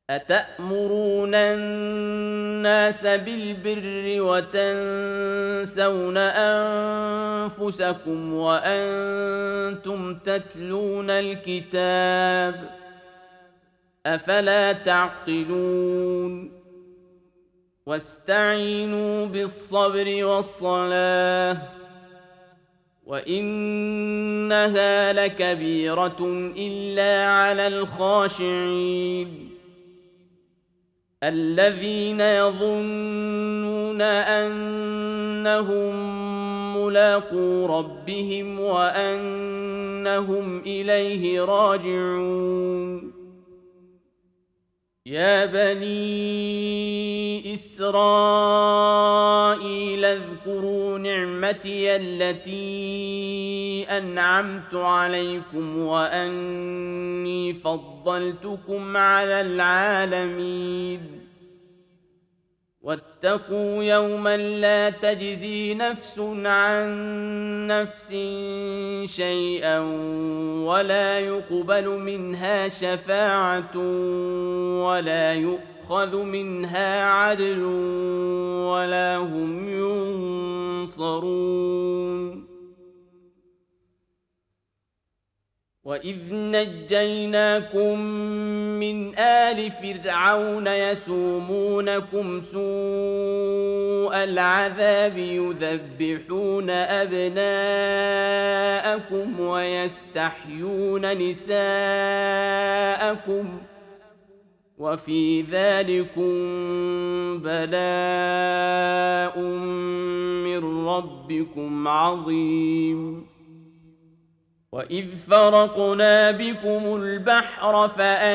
أتأمرون الناس بالبر وتنسون أنفسكم وأنتم تتلون الكتاب أفلا تعقلون واستعينوا بالصبر والصلاة وإنها لكبيرة إلا على الخاشعين الذين يظنون أنهم ملاقو ربهم وأنهم إليه راجعون يا بني إسرائيل اذكروا نعمتي التي أنعمت عليكم وأني فضلتكم على العالمين واتقوا يوما لا تجزي نفس عن نفس شيئا ولا يقبل منها شفاعة ولا يؤخذ منها عدل ولا هم ينصرون وإذ نجيناكم من آل فرعون يسومونكم سوء العذاب يذبحون أبناءكم ويستحيون نساءكم وفي ذلكم بلاء من ربكم عظيم وإذ فرقنا بكم البحر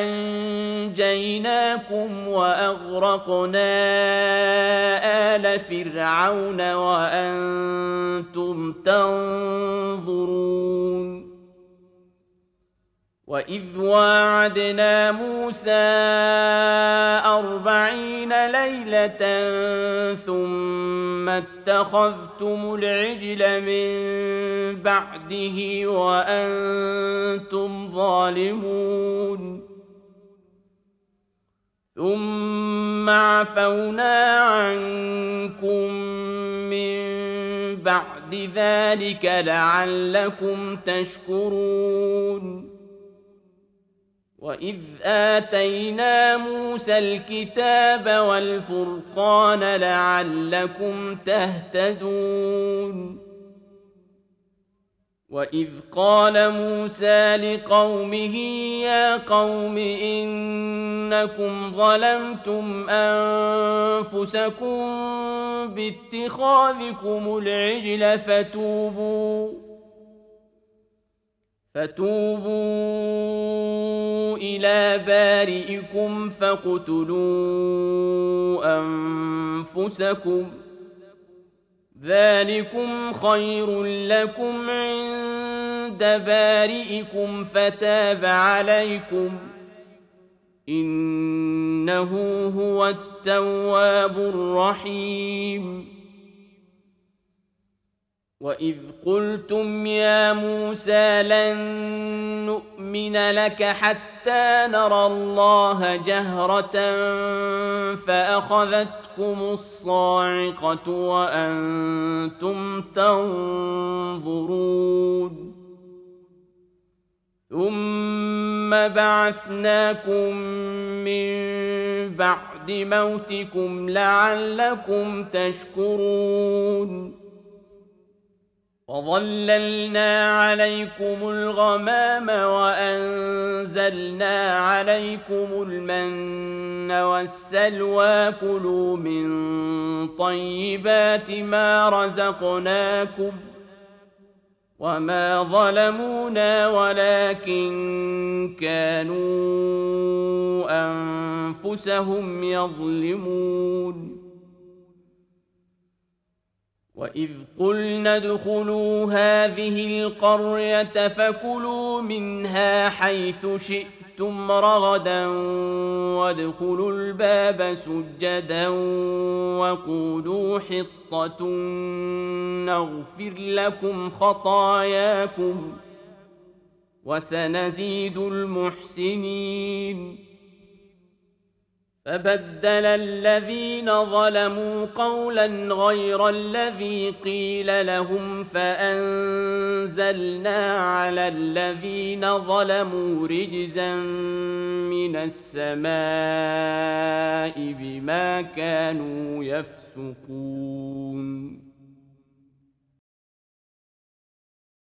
فأنجيناكم وأغرقنا آل فرعون وأنتم تنظرون وإذ واعدنا موسى 40 ليلة ثم اتخذتم العجل من بعده وأنتم ظالمون ثم عفونا عنكم من بعد ذلك لعلكم تشكرون وإذ آتينا موسى الكتاب والفرقان لعلكم تهتدون وإذ قال موسى لقومه يا قوم إنكم ظلمتم أنفسكم باتخاذكم العجل فتوبوا إلى بارئكم فاقتلوا أنفسكم ذلكم خير لكم عند بارئكم فتاب عليكم إنه هو التواب الرحيم وإذ قلتم يا موسى لن نؤمن لك حتى نرى الله جهرة فأخذتكم الصاعقة وأنتم تنظرون ثم بعثناكم من بعد موتكم لعلكم تشكرون وظللنا عليكم الغمام وأنزلنا عليكم المن والسلوى كلوا من طيبات ما رزقناكم وما ظلمونا ولكن كانوا أنفسهم يظلمون وإذ قلنا ادخلوا هذه القرية فكلوا منها حيث شئتم رغدا وادخلوا الباب سجدا وقولوا حطة نغفر لكم خطاياكم وسنزيد المحسنين فبدل الذين ظلموا قولا غير الذي قيل لهم فأنزلنا على الذين ظلموا رجزا من السماء بما كانوا يفسقون